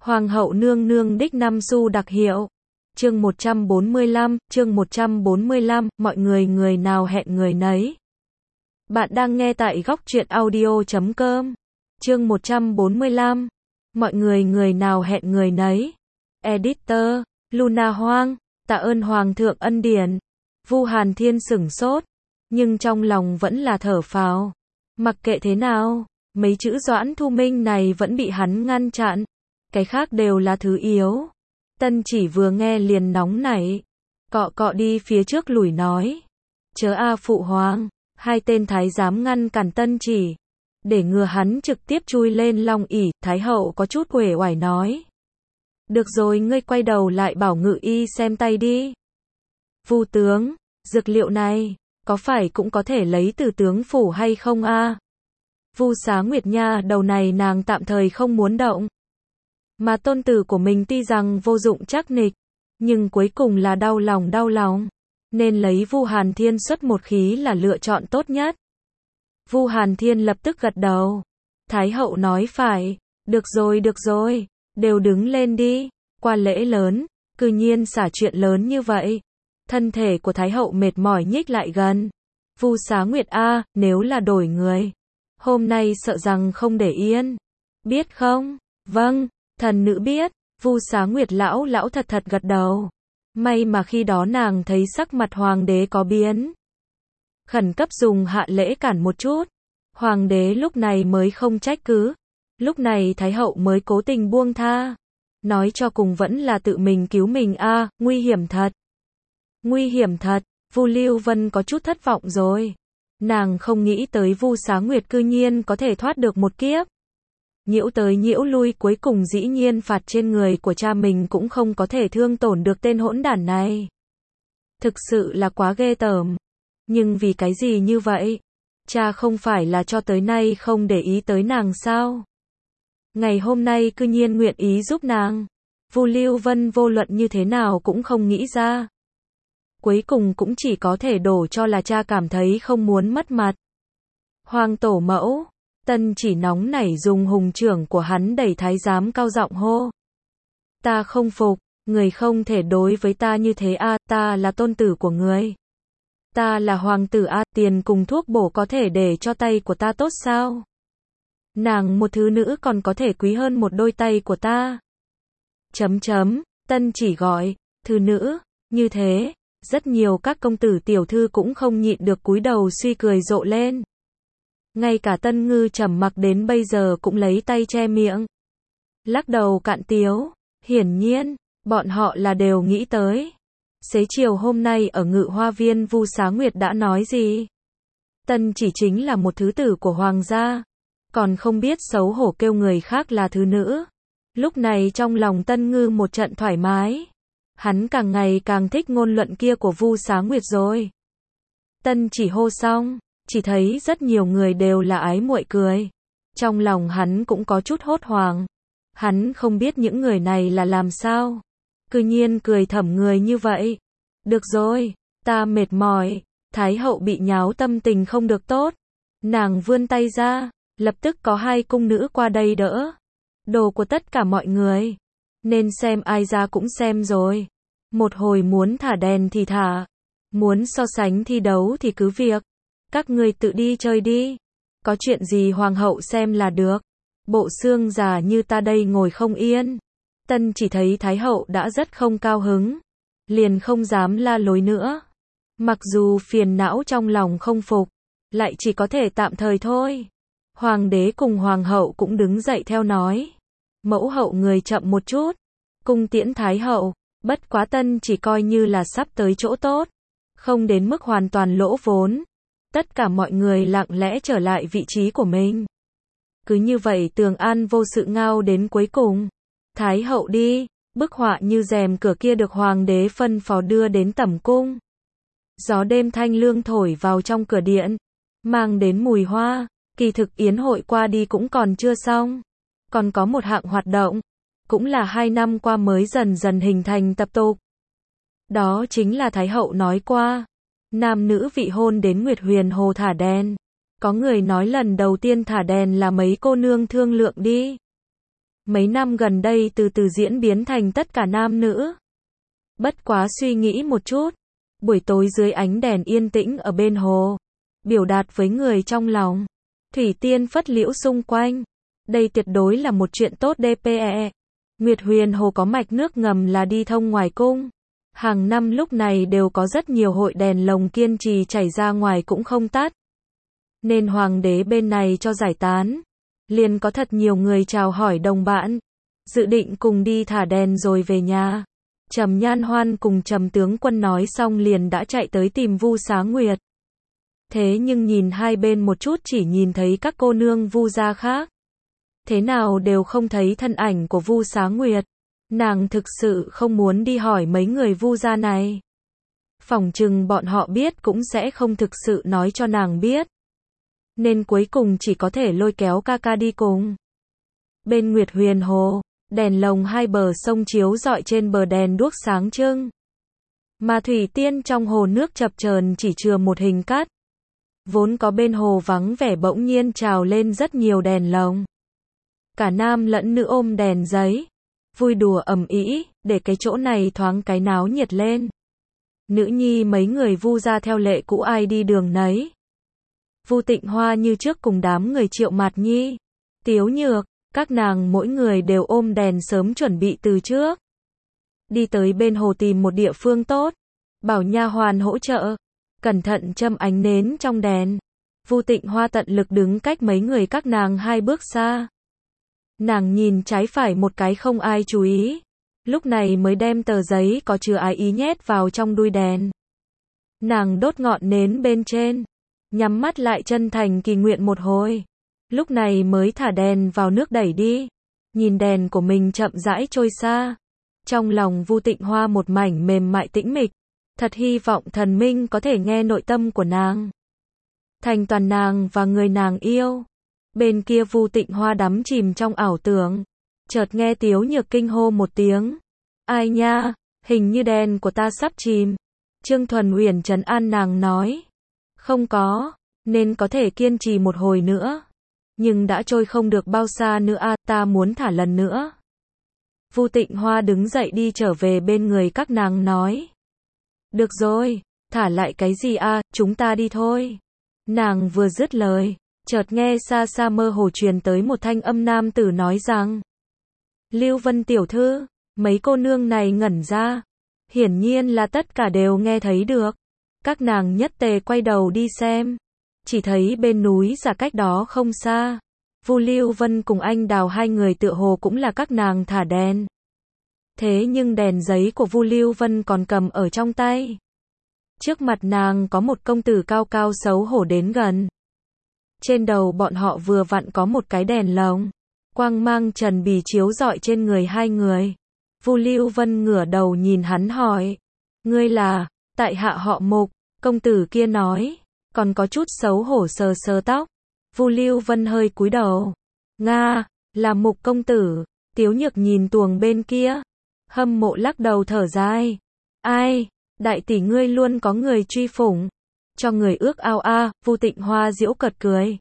Hoàng hậu nương nương đích năm xu đặc hiệu. Chương 145, mọi người người nào hẹn người nấy. Bạn đang nghe tại góc truyện audio.com. Chương 145, mọi người người nào hẹn người nấy. Editor, Luna Hoang, tạ ơn Hoàng thượng ân điển. Vu Hàn Thiên sửng sốt, nhưng trong lòng vẫn là thở phào. Mặc kệ thế nào, mấy chữ Doãn Thu Minh này vẫn bị hắn ngăn chặn. Cái khác đều là thứ yếu. Tân Chỉ vừa nghe liền nóng nảy, cọ đi phía trước lùi nói. Chớ a phụ hoàng, hai tên thái giám ngăn cản Tân Chỉ. Để ngừa hắn trực tiếp chui lên long ỷ, Thái hậu có chút uể oải nói. Được rồi, ngươi quay đầu lại bảo Ngự y xem tay đi. Vu tướng, dược liệu này, có phải cũng có thể lấy từ tướng phủ hay không a? Vu Xá Nguyệt nha, đầu này nàng tạm thời không muốn động. Mà tôn tử của mình tuy rằng vô dụng chắc nịch, nhưng cuối cùng là đau lòng, nên lấy Vu Hàn Thiên xuất một khí là lựa chọn tốt nhất. Vu Hàn Thiên lập tức gật đầu. Thái hậu nói phải, được rồi, đều đứng lên đi, qua lễ lớn, cư nhiên xả chuyện lớn như vậy. Thân thể của Thái hậu mệt mỏi nhích lại gần. Vu Xá Nguyệt a, nếu là đổi người, hôm nay sợ rằng không để yên. Biết không? Vâng, thần nữ biết. Vu Xá Nguyệt lão thật gật đầu. May mà khi đó nàng thấy sắc mặt hoàng đế có biến. Khẩn cấp dùng hạ lễ cản một chút. Hoàng đế lúc này mới không trách cứ. Lúc này Thái hậu mới cố tình buông tha. Nói cho cùng vẫn là tự mình cứu mình a, nguy hiểm thật. Nguy hiểm thật, Vu Lưu Vân có chút thất vọng rồi. Nàng không nghĩ tới Vu Xá Nguyệt cư nhiên có thể thoát được một kiếp. Nhiễu tới nhiễu lui cuối cùng dĩ nhiên phạt trên người của cha mình cũng không có thể thương tổn được tên hỗn đản này. Thực sự là quá ghê tởm. Nhưng vì cái gì như vậy? Cha không phải là cho tới nay không để ý tới nàng sao? Ngày hôm nay cư nhiên nguyện ý giúp nàng. Vu Lưu Vân vô luận như thế nào cũng không nghĩ ra. Cuối cùng cũng chỉ có thể đổ cho là cha cảm thấy không muốn mất mặt. Hoàng tổ mẫu, Tân Chỉ nóng nảy dùng hùng trưởng của hắn đẩy thái giám cao giọng hô. Ta không phục, người không thể đối với ta như thế a, ta là tôn tử của người. Ta là hoàng tử a, tiền cùng thuốc bổ có thể để cho tay của ta tốt sao? Nàng một thứ nữ còn có thể quý hơn một đôi tay của ta. Tân Chỉ gọi, thứ nữ, như thế, rất nhiều các công tử tiểu thư cũng không nhịn được cúi đầu suy cười rộ lên. Ngay cả Tân Ngư trầm mặc đến bây giờ cũng lấy tay che miệng. Lắc đầu cạn tiếu, hiển nhiên, bọn họ là đều nghĩ tới. Xế chiều hôm nay ở Ngự Hoa Viên Vu Xá Nguyệt đã nói gì? Tân Chỉ chính là một thứ tử của hoàng gia, còn không biết xấu hổ kêu người khác là thứ nữ. Lúc này trong lòng Tân Ngư một trận thoải mái. Hắn càng ngày càng thích ngôn luận kia của Vu Xá Nguyệt rồi. Tân Chỉ hô xong, chỉ thấy rất nhiều người đều là ái muội cười. Trong lòng hắn cũng có chút hốt hoảng. Hắn không biết những người này là làm sao. Cư nhiên cười thầm người như vậy. Được rồi, ta mệt mỏi. Thái hậu bị nháo tâm tình không được tốt. Nàng vươn tay ra, lập tức có hai cung nữ qua đây đỡ. Đồ của tất cả mọi người. Nên xem ai ra cũng xem rồi. Một hồi muốn thả đèn thì thả. Muốn so sánh thi đấu thì cứ việc. Các người tự đi chơi đi. Có chuyện gì hoàng hậu xem là được. Bộ xương già như ta đây ngồi không yên. Tân Chỉ thấy Thái hậu đã rất không cao hứng. Liền không dám la lối nữa. Mặc dù phiền não trong lòng không phục, lại chỉ có thể tạm thời thôi. Hoàng đế cùng hoàng hậu cũng đứng dậy theo nói. Mẫu hậu người chậm một chút. Cung tiễn Thái hậu. Bất quá Tân Chỉ coi như là sắp tới chỗ tốt. Không đến mức hoàn toàn lỗ vốn. Tất cả mọi người lặng lẽ trở lại vị trí của mình. Cứ như vậy Tường An vô sự ngao đến cuối cùng. Thái hậu đi, bức họa như rèm cửa kia được hoàng đế phân phó đưa đến tẩm cung. Gió đêm thanh lương thổi vào trong cửa điện, mang đến mùi hoa. Kỳ thực yến hội qua đi cũng còn chưa xong. Còn có một hạng hoạt động, cũng là 2 năm qua mới dần dần hình thành tập tục. Đó chính là Thái hậu nói qua. Nam nữ vị hôn đến Nguyệt Huyền Hồ thả đèn. Có người nói lần đầu tiên thả đèn là mấy cô nương thương lượng đi. Mấy năm gần đây từ từ diễn biến thành tất cả nam nữ. Bất quá suy nghĩ một chút, buổi tối dưới ánh đèn yên tĩnh ở bên hồ, biểu đạt với người trong lòng, thủy tiên phất liễu xung quanh. Đây tuyệt đối là một chuyện tốt DPE. Nguyệt Huyền Hồ có mạch nước ngầm là đi thông ngoài cung. Hàng năm lúc này đều có rất nhiều hội đèn lồng kiên trì chảy ra ngoài cũng không tắt. Nên hoàng đế bên này cho giải tán. Liền có thật nhiều người chào hỏi đồng bạn. Dự định cùng đi thả đèn rồi về nhà. Trầm Nhan Hoan cùng Trầm tướng quân nói xong liền đã chạy tới tìm Vu Xá Nguyệt. Thế nhưng nhìn hai bên một chút chỉ nhìn thấy các cô nương Vu gia khác. Thế nào đều không thấy thân ảnh của Vu Xá Nguyệt. Nàng thực sự không muốn đi hỏi mấy người Vu gia này. Phỏng chừng bọn họ biết cũng sẽ không thực sự nói cho nàng biết. Nên cuối cùng chỉ có thể lôi kéo ca ca đi cùng. Bên Nguyệt Huyền Hồ, đèn lồng hai bờ sông chiếu rọi trên bờ đèn đuốc sáng trưng. Mà thủy tiên trong hồ nước chập chờn chỉ chừa một hình cát. Vốn có bên hồ vắng vẻ bỗng nhiên trào lên rất nhiều đèn lồng. Cả nam lẫn nữ ôm đèn giấy, vui đùa ầm ĩ, để cái chỗ này thoáng cái náo nhiệt lên. Nữ nhi mấy người Vu gia theo lệ cũ ai đi đường nấy. Vu Tịnh Hoa như trước cùng đám người Triệu Mạt Nhi, Tiếu Nhược, các nàng mỗi người đều ôm đèn sớm chuẩn bị từ trước. Đi tới bên hồ tìm một địa phương tốt, bảo nha hoàn hỗ trợ, cẩn thận châm ánh nến trong đèn. Vu Tịnh Hoa tận lực đứng cách mấy người các nàng 2 bước xa. Nàng nhìn trái phải một cái không ai chú ý, lúc này mới đem tờ giấy có chứa ái ý nhét vào trong đuôi đèn. Nàng đốt ngọn nến bên trên, nhắm mắt lại chân thành kỳ nguyện một hồi, lúc này mới thả đèn vào nước đẩy đi. Nhìn đèn của mình chậm rãi trôi xa, trong lòng Vu Tịnh Hoa một mảnh mềm mại tĩnh mịch, thật hy vọng thần minh có thể nghe nội tâm của nàng, thành toàn nàng và người nàng yêu. Bên kia Vu Tịnh Hoa đắm chìm trong ảo tưởng, chợt nghe Tiếu Nhược kinh hô một tiếng. Ai nha, hình như đèn của ta sắp chìm. Trương Thuần Uyển trấn an nàng nói. Không có, nên có thể kiên trì một hồi nữa. Nhưng đã trôi không được bao xa nữa ta muốn thả lần nữa. Vu Tịnh Hoa đứng dậy đi trở về bên người các nàng nói. Được rồi, thả lại cái gì chúng ta đi thôi. Nàng vừa dứt lời, chợt nghe xa xa mơ hồ truyền tới một thanh âm nam tử nói rằng. Lưu Vân tiểu thư, mấy cô nương này ngẩn ra. Hiển nhiên là tất cả đều nghe thấy được. Các nàng nhất tề quay đầu đi xem. Chỉ thấy bên núi giả cách đó không xa. Vu Lưu Vân cùng anh Đào hai người tựa hồ cũng là các nàng thả đèn. Thế nhưng đèn giấy của Vu Lưu Vân còn cầm ở trong tay. Trước mặt nàng có một công tử cao cao xấu hổ đến gần. Trên đầu bọn họ vừa vặn có một cái đèn lồng. Quang mang trần bì chiếu rọi trên người hai người. Vu Lưu Vân ngửa đầu nhìn hắn hỏi. Ngươi là, tại hạ họ Mục, công tử kia nói. Còn có chút xấu hổ sờ sờ tóc. Vu Lưu Vân hơi cúi đầu. Nga, là Mục công tử. Tiếu Nhược nhìn tuồng bên kia. Hâm mộ lắc đầu thở dài. Ai, đại tỷ ngươi luôn có người truy phủng. Cho người ước ao Vu Tịnh Hoa giễu cợt cười.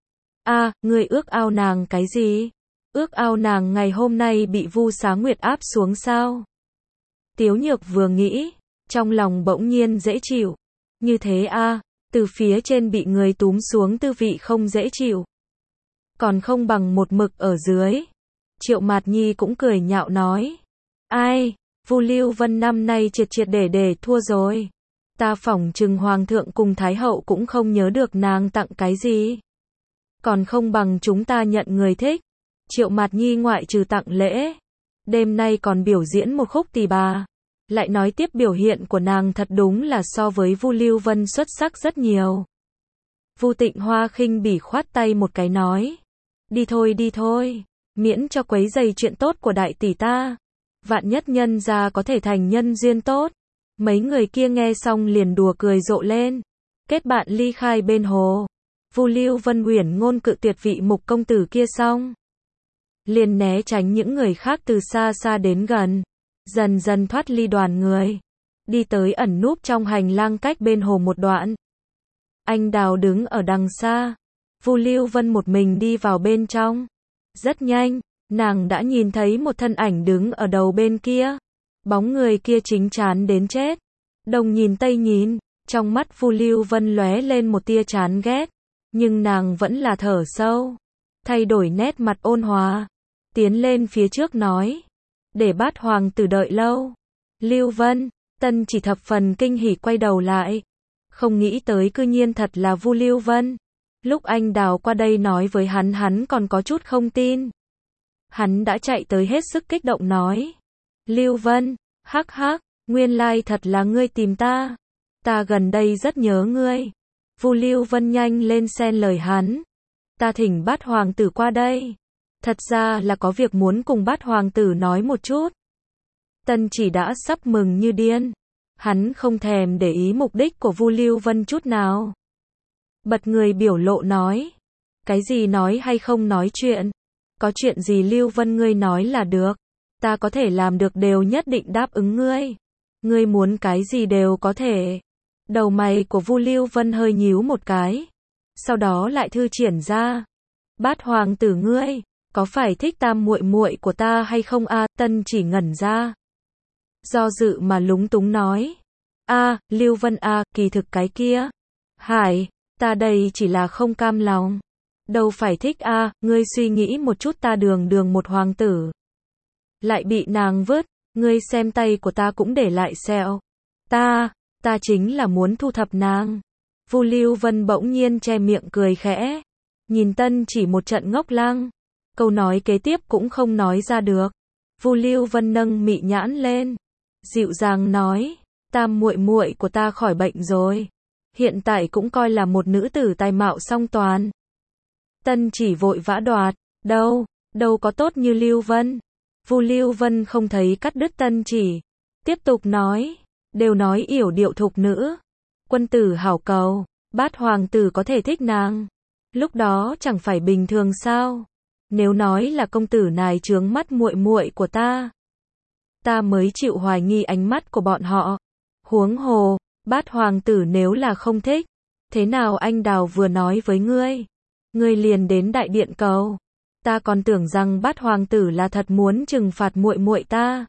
Ngươi ước ao nàng cái gì? Ước ao nàng ngày hôm nay bị Vu Xá Nguyệt áp xuống sao? Tiếu Nhược vừa nghĩ, trong lòng bỗng nhiên dễ chịu. Như thế từ phía trên bị người túm xuống tư vị không dễ chịu. Còn không bằng một mực ở dưới. Triệu Mạt Nhi cũng cười nhạo nói. Ai, Vu Lưu Vân năm nay triệt triệt để thua rồi. Ta phỏng chừng Hoàng thượng cùng Thái hậu cũng không nhớ được nàng tặng cái gì. Còn không bằng chúng ta nhận người thích. Triệu Mạt Nhi ngoại trừ tặng lễ, đêm nay còn biểu diễn một khúc tỳ bà. Lại nói tiếp biểu hiện của nàng thật đúng là so với Vu Lưu Vân xuất sắc rất nhiều. Vu Tịnh Hoa khinh bỉ khoát tay một cái nói. Đi thôi, miễn cho quấy rầy chuyện tốt của đại tỷ ta. Vạn nhất nhân ra có thể thành nhân duyên tốt. Mấy người kia nghe xong liền đùa cười rộ lên. Kết bạn ly khai bên hồ. Vu Lưu Vân uyển ngôn cự tuyệt vị Mục công tử kia xong. Liền né tránh những người khác từ xa xa đến gần. Dần dần thoát ly đoàn người. Đi tới ẩn núp trong hành lang cách bên hồ một đoạn. Anh Đào đứng ở đằng xa. Vu Lưu Vân một mình đi vào bên trong. Rất nhanh, Nàng đã nhìn thấy một thân ảnh đứng ở đầu bên kia. Bóng người kia chính chán đến chết. Đông nhìn tây nhìn, trong mắt Vu Lưu Vân lóe lên một tia chán ghét. Nhưng nàng vẫn là thở sâu. Thay đổi nét mặt ôn hòa. Tiến lên phía trước nói. Để Bát hoàng tử đợi lâu. Lưu Vân, Tân Chỉ thập phần kinh hỉ quay đầu lại. Không nghĩ tới cư nhiên thật là Vu Lưu Vân. Lúc anh Đào qua đây nói với hắn còn có chút không tin. Hắn đã chạy tới hết sức kích động nói. Lưu Vân, hắc hắc, nguyên lai thật là ngươi tìm ta. Ta gần đây rất nhớ ngươi. Vu Lưu Vân nhanh lên xen lời hắn. Ta thỉnh Bát hoàng tử qua đây. Thật ra là có việc muốn cùng Bát hoàng tử nói một chút. Tân Chỉ đã sắp mừng như điên. Hắn không thèm để ý mục đích của Vu Lưu Vân chút nào. Bật người biểu lộ nói. Cái gì nói hay không nói chuyện? Có chuyện gì Lưu Vân ngươi nói là được. Ta có thể làm được đều nhất định đáp ứng ngươi. Ngươi muốn cái gì đều có thể. Đầu mày của Vu Lưu Vân hơi nhíu một cái. Sau đó lại thư triển ra. Bát hoàng tử ngươi, có phải thích tam muội muội của ta hay không a? Tân Chỉ ngẩn ra. Do dự mà lúng túng nói. Lưu Vân kỳ thực cái kia. Hải, ta đây chỉ là không cam lòng. Đâu phải thích ngươi suy nghĩ một chút, ta đường một hoàng tử. Lại bị nàng vứt, ngươi xem tay của ta cũng để lại sẹo. Ta chính là muốn thu thập nàng. Vu Lưu Vân bỗng nhiên che miệng cười khẽ. Nhìn Tân Chỉ một trận ngốc lăng. Câu nói kế tiếp cũng không nói ra được. Vu Lưu Vân nâng mị nhãn lên. Dịu dàng nói. Tam muội muội của ta khỏi bệnh rồi. Hiện tại cũng coi là một nữ tử tài mạo song toàn. Tân Chỉ vội vã đoạt. Đâu có tốt như Lưu Vân. Vu Lưu Vân không thấy cắt đứt Tân Chỉ. Tiếp tục nói. Đều nói yểu điệu thục nữ. Quân tử hảo cầu. Bát hoàng tử có thể thích nàng. Lúc đó chẳng phải bình thường sao? Nếu nói là công tử này chướng mắt muội muội của ta. Ta mới chịu hoài nghi ánh mắt của bọn họ. Huống hồ, Bát hoàng tử nếu là không thích. Thế nào anh Đào vừa nói với ngươi? Ngươi liền đến đại điện cầu. Ta còn tưởng rằng Bát hoàng tử là thật muốn trừng phạt muội muội ta.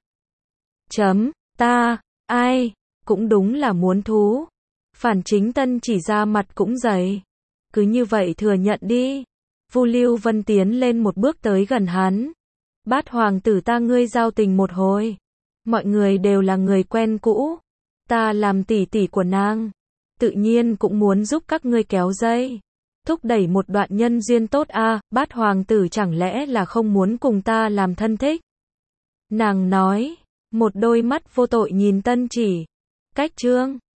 Ai, cũng đúng là muốn thú. Phản chính Tân Chỉ ra mặt cũng dày. Cứ như vậy thừa nhận đi. Vu Lưu Vân tiến lên một bước tới gần hắn. Bát hoàng tử ta ngươi giao tình một hồi. Mọi người đều là người quen cũ. Ta làm tỷ tỷ của nàng. Tự nhiên cũng muốn giúp các ngươi kéo dây. Thúc đẩy một đoạn nhân duyên tốt Bát hoàng tử chẳng lẽ là không muốn cùng ta làm thân thích? Nàng nói. Một đôi mắt vô tội nhìn Tân Chỉ. Cách chương